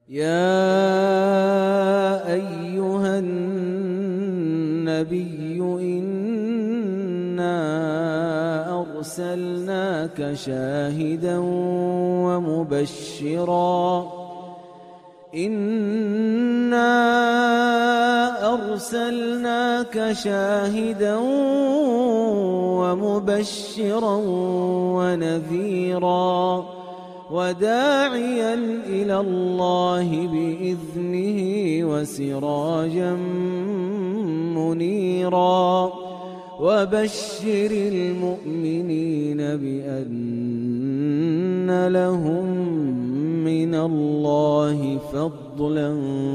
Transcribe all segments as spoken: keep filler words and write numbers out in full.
يا أيها النبي إنا أرسلناك شاهدا ومبشرا إنا أرسلناك شاهدا ومبشرا ونذيرا وداعيا إلى الله بإذنه وسراجا منيرا وبشر المؤمنين بأن لهم من الله فضلا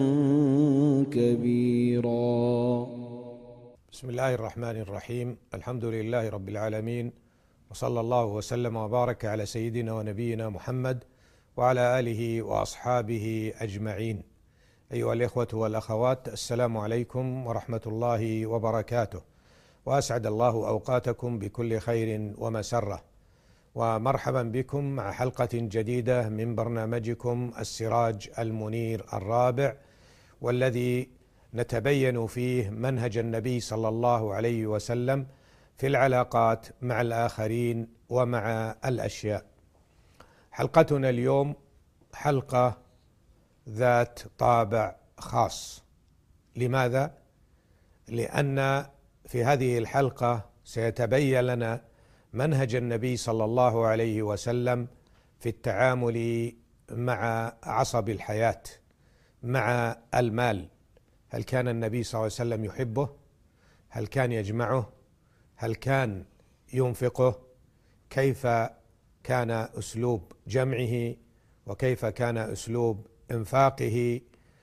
كبيرا. بسم الله الرحمن الرحيم. الحمد لله رب العالمين، وصلى الله وسلم وبارك على سيدنا ونبينا محمد وعلى آله وأصحابه أجمعين. أيها الإخوة والأخوات، السلام عليكم ورحمة الله وبركاته، وأسعد الله أوقاتكم بكل خير ومسرة، ومرحبا بكم مع حلقة جديدة من برنامجكم السراج المنير الرابع، والذي نتبين فيه منهج النبي صلى الله عليه وسلم في العلاقات مع الآخرين ومع الأشياء. حلقتنا اليوم حلقة ذات طابع خاص. لماذا؟ لأن في هذه الحلقة سيتبين لنا منهج النبي صلى الله عليه وسلم في التعامل مع عصب الحياة، مع المال. هل كان النبي صلى الله عليه وسلم يحبه؟ هل كان يجمعه؟ هل كان ينفقه؟ كيف كان أسلوب جمعه؟ وكيف كان أسلوب إنفاقه؟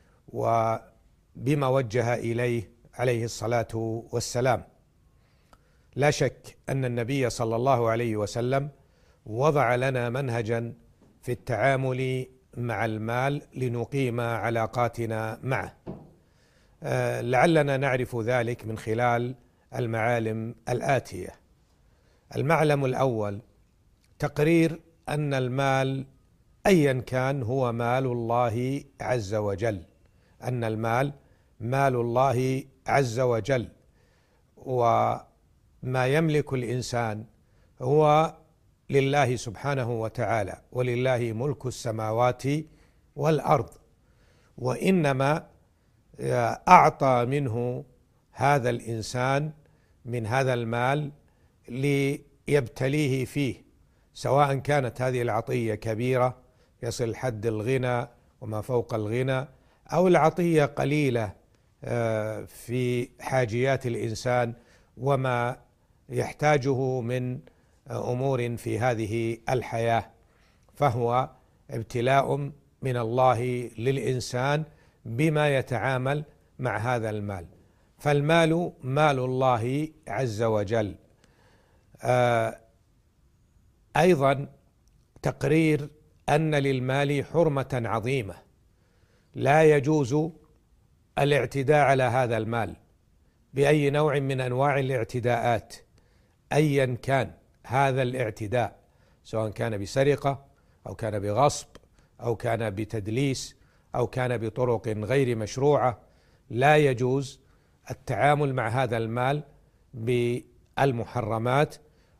وبما وجه إليه عليه الصلاة والسلام. لا شك أن النبي صلى الله عليه وسلم وضع لنا منهجا في التعامل مع المال لنقيم علاقاتنا معه. أه لعلنا نعرف ذلك من خلال المعالم الآتية. المعلم الأول: تقرير أن المال أيا كان هو مال الله عز وجل، أن المال مال الله عز وجل، وما يملك الإنسان هو لله سبحانه وتعالى، ولله ملك السماوات والأرض، وإنما أعطى منه هذا الإنسان من هذا المال ليبتليه فيه، سواء كانت هذه العطية كبيرة يصل حد الغنى وما فوق الغنى، أو العطية قليلة في حاجيات الإنسان وما يحتاجه من أمور في هذه الحياة، فهو ابتلاء من الله للإنسان بما يتعامل مع هذا المال. فالمال مال الله عز وجل. آه أيضا تقرير أن للمال حرمة عظيمة، لا يجوز الاعتداء على هذا المال بأي نوع من أنواع الاعتداءات، أيا كان هذا الاعتداء، سواء كان بسرقة أو كان بغصب أو كان بتدليس أو كان بطرق غير مشروعة. لا يجوز التعامل مع هذا المال بالمحرمات.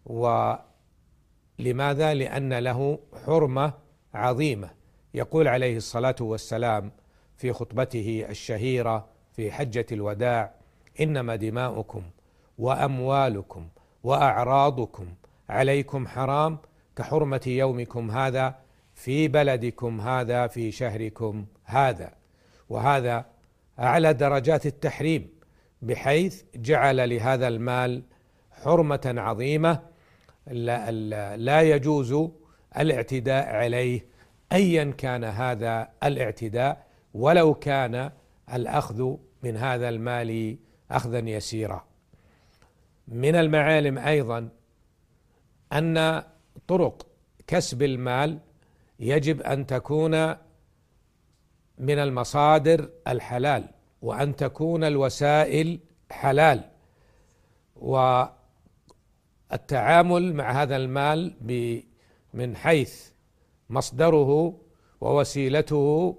ولماذا؟ لأن له حرمة عظيمة. يقول عليه الصلاة والسلام في خطبته الشهيرة في حجة الوداع: إنما دماؤكم وأموالكم وأعراضكم عليكم حرام كحرمة يومكم هذا في بلدكم هذا في شهركم هذا. وهذا أعلى درجات التحريم، بحيث جعل لهذا المال حرمة عظيمة لا, لا يجوز الاعتداء عليه أيا كان هذا الاعتداء، ولو كان الأخذ من هذا المال أخذا يسيرا. من المعالم أيضا أن طرق كسب المال يجب أن تكون من المصادر الحلال، وأن تكون الوسائل حلال، والتعامل مع هذا المال من حيث مصدره ووسيلته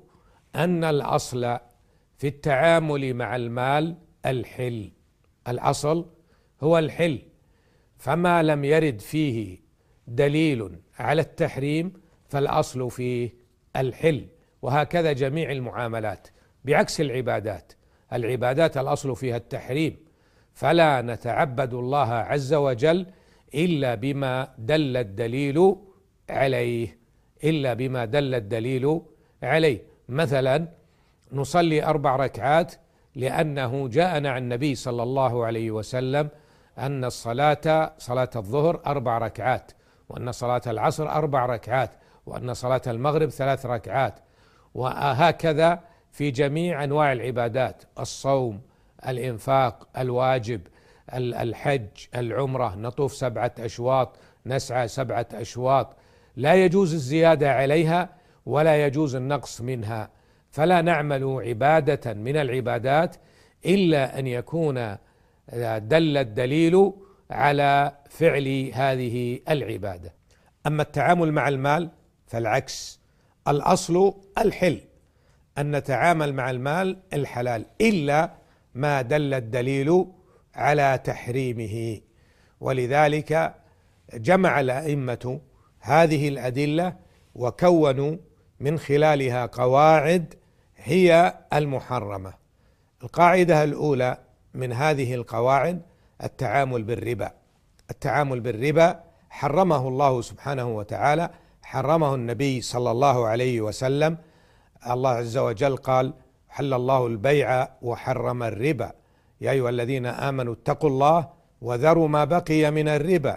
أن الأصل في التعامل مع المال الحل، الأصل هو الحل، فما لم يرد فيه دليل على التحريم فالأصل فيه الحل. وهكذا جميع المعاملات، بعكس العبادات، العبادات الأصل فيها التحريم، فلا نتعبد الله عز وجل إلا بما دل الدليل عليه، إلا بما دل الدليل عليه. مثلا نصلي أربع ركعات لأنه جاءنا عن النبي صلى الله عليه وسلم أن الصلاة صلاة الظهر أربع ركعات، وأن صلاة العصر أربع ركعات، وأن صلاة المغرب ثلاث ركعات، وهكذا في جميع أنواع العبادات، الصوم، الإنفاق، الواجب، الحج، العمرة، نطوف سبعة أشواط، نسعى سبعة أشواط، لا يجوز الزيادة عليها ولا يجوز النقص منها. فلا نعمل عبادة من العبادات إلا أن يكون دل الدليل على فعل هذه العبادة. أما التعامل مع المال فالعكس، الأصل الحل، أن نتعامل مع المال الحلال إلا ما دل الدليل على تحريمه. ولذلك جمع الأئمة هذه الأدلة وكونوا من خلالها قواعد هي المحرمة. القاعدة الأولى من هذه القواعد التعامل بالربا. التعامل بالربا حرمه الله سبحانه وتعالى، حرمه النبي صلى الله عليه وسلم. الله عز وجل قال: حل الله البيع وحرم الربا، يا أيها الذين آمنوا اتقوا الله وذروا ما بقي من الربا.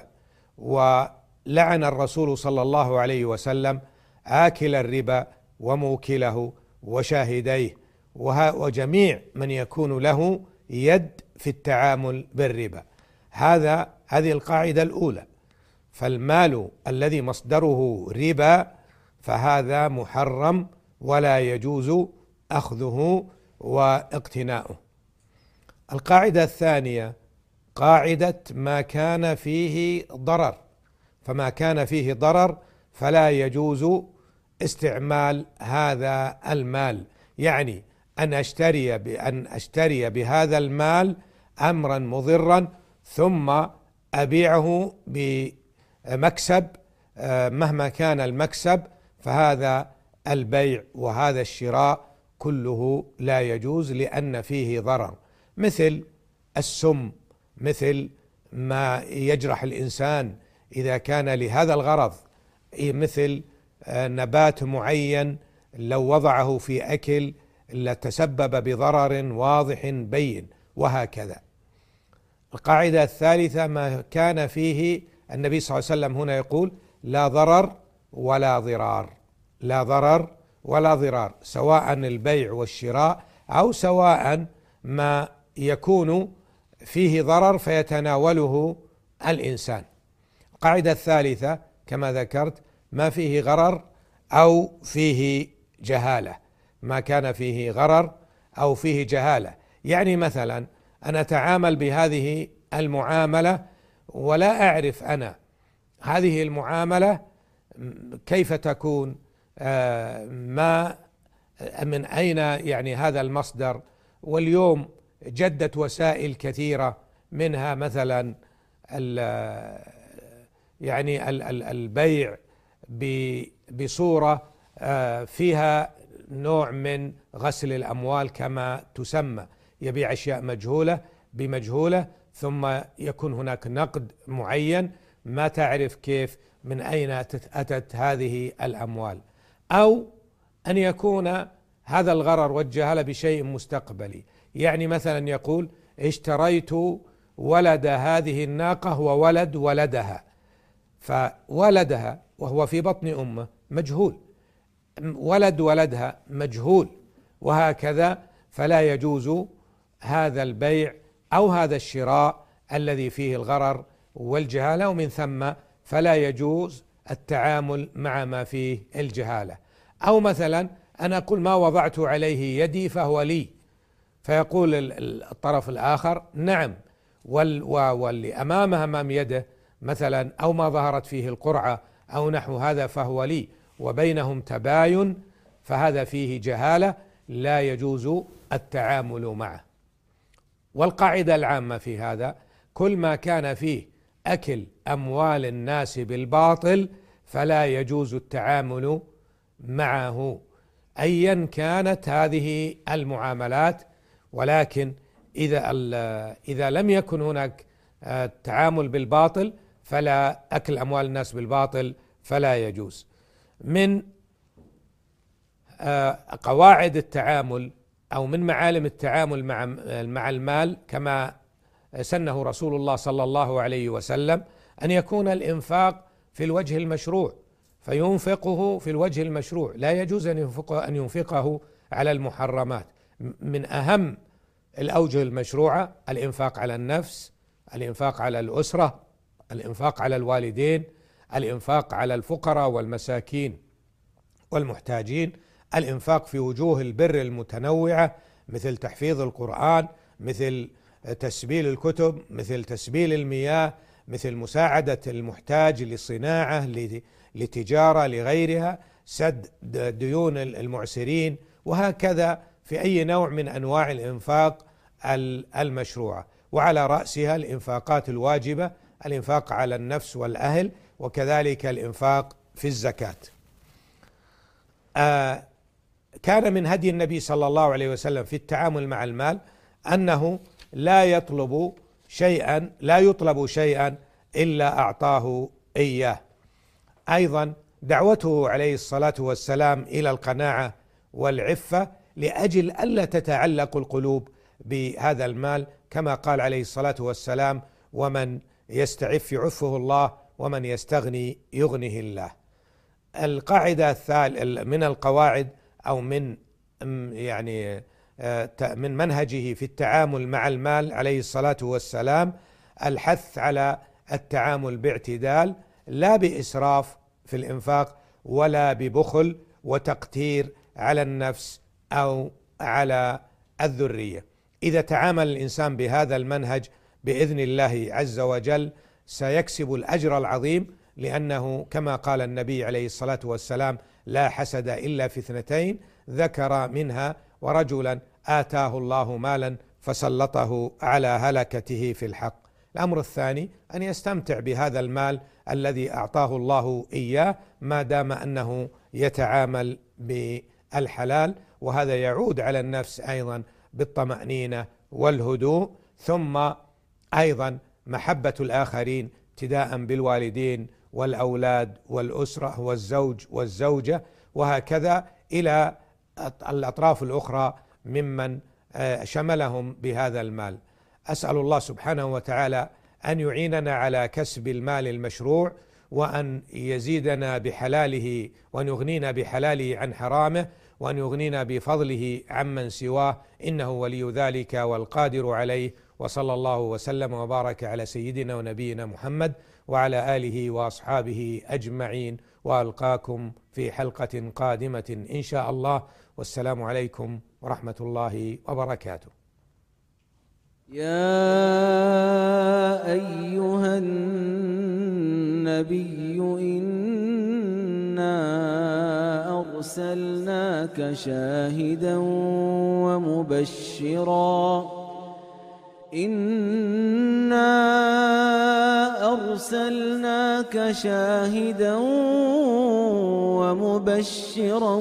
ولعن الرسول صلى الله عليه وسلم آكل الربا وموكله وشاهديه وجميع من يكون له يد في التعامل بالربا. هذا هذه القاعدة الأولى. فالمال الذي مصدره ربا فهذا محرم ولا يجوز أخذه واقتناؤه. القاعدة الثانية قاعدة ما كان فيه ضرر، فما كان فيه ضرر فلا يجوز استعمال هذا المال، يعني أن أشتري بأن أشتري بهذا المال أمرا مضرا ثم أبيعه بمكسب مهما كان المكسب، فهذا البيع وهذا الشراء كله لا يجوز لأن فيه ضرر، مثل السم، مثل ما يجرح الإنسان إذا كان لهذا الغرض، مثل نبات معين لو وضعه في أكل لتسبب بضرر واضح بين، وهكذا. القاعدة الثالثة ما كان فيه النبي صلى الله عليه وسلم هنا يقول: لا ضرر ولا ضرار، لا ضرر ولا ضرار، سواء البيع والشراء أو سواء ما يكون فيه ضرر فيتناوله الإنسان. القاعدة الثالثة كما ذكرت ما فيه غرر أو فيه جهالة، ما كان فيه غرر أو فيه جهالة، يعني مثلا أنا أتعامل بهذه المعاملة ولا أعرف أنا هذه المعاملة كيف تكون، ما من أين يعني هذا المصدر. واليوم جدت وسائل كثيرة منها مثلا يعني البيع بصورة فيها نوع من غسل الأموال كما تسمى، يبيع أشياء مجهولة بمجهولة ثم يكون هناك نقد معين ما تعرف كيف من أين أتت هذه الأموال، أو أن يكون هذا الغرر والجهالة بشيء مستقبلي، يعني مثلا يقول: اشتريت ولد هذه الناقة وولد ولدها، فولدها وهو في بطن أمه مجهول، ولد ولدها مجهول، وهكذا. فلا يجوز هذا البيع أو هذا الشراء الذي فيه الغرر والجهالة، ومن ثم فلا يجوز التعامل مع ما فيه الجهالة. أو مثلا أنا أقول: ما وضعت عليه يدي فهو لي، فيقول الطرف الآخر: نعم، واللي أمامه أمام يده مثلا أو ما ظهرت فيه القرعة أو نحو هذا فهو لي، وبينهم تباين، فهذا فيه جهالة لا يجوز التعامل معه. والقاعدة العامة في هذا: كل ما كان فيه أكل أموال الناس بالباطل فلا يجوز التعامل معه أيا كانت هذه المعاملات. ولكن إذا إذا لم يكن هناك التعامل بالباطل فلا أكل أموال الناس بالباطل فلا يجوز. من قواعد التعامل أو من معالم التعامل مع مع المال كما سنه رسول الله صلى الله عليه وسلم أن يكون الإنفاق في الوجه المشروع، فينفقه في الوجه المشروع، لا يجوز أن ينفقه, أن ينفقه على المحرمات. من أهم الأوجه المشروعة الإنفاق على النفس، الإنفاق على الأسرة، الإنفاق على الوالدين، الإنفاق على الفقراء والمساكين والمحتاجين، الإنفاق في وجوه البر المتنوعة مثل تحفيظ القرآن، مثل تسبيل الكتب، مثل تسبيل المياه، مثل مساعدة المحتاج للصناعة، لتجارة، لغيرها، سد ديون المعسرين، وهكذا في أي نوع من أنواع الإنفاق المشروعة. وعلى رأسها الإنفاقات الواجبة، الإنفاق على النفس والأهل، وكذلك الإنفاق في الزكاة. آه كان من هدي النبي صلى الله عليه وسلم في التعامل مع المال أنه لا يطلب شيئا لا يطلب شيئا إلا أعطاه إياه. أيضا دعوته عليه الصلاة والسلام إلى القناعة والعفة لأجل ألا تتعلق القلوب بهذا المال، كما قال عليه الصلاة والسلام: ومن يستعف يعفه الله ومن يستغني يغنه الله. القاعدة الثالثة من القواعد أو من يعني من منهجه في التعامل مع المال عليه الصلاة والسلام الحث على التعامل باعتدال، لا بإسراف في الإنفاق ولا ببخل وتقتير على النفس أو على الذرية. إذا تعامل الإنسان بهذا المنهج بإذن الله عز وجل سيكسب الأجر العظيم، لأنه كما قال النبي عليه الصلاة والسلام: لا حسد إلا في اثنتين، ذكر منها ورجلا آتاه الله مالا فسلطه على هلكته في الحق. الأمر الثاني أن يستمتع بهذا المال الذي أعطاه الله إياه ما دام أنه يتعامل بالحلال، وهذا يعود على النفس أيضا بالطمأنينة والهدوء. ثم أيضا محبة الآخرين ابتداء بالوالدين والأولاد والأسرة والزوج والزوجة، وهكذا إلى الأطراف الأخرى ممن شملهم بهذا المال. أسأل الله سبحانه وتعالى أن يعيننا على كسب المال المشروع، وأن يزيدنا بحلاله، وأن يغنينا بحلاله عن حرامه، وأن يغنينا بفضله عمن سواه، إنه ولي ذلك والقادر عليه. وصلى الله وسلم وبارك على سيدنا ونبينا محمد وعلى آله وأصحابه أجمعين، وألقاكم في حلقة قادمة إن شاء الله، والسلام عليكم ورحمة الله وبركاته. يا أيها النبي إنا أرسلناك شاهدا ومبشرا إنا أرسلناك شاهدا ومبشرا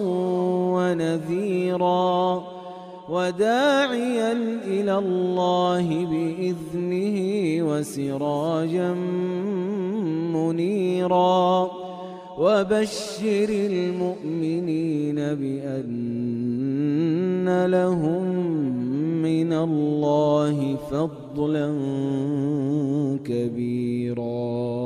ونذيرا وداعيا إلى الله بإذنه وسراجا منيرا وبشر المؤمنين بأن لهم من الله فضلا كبيرا.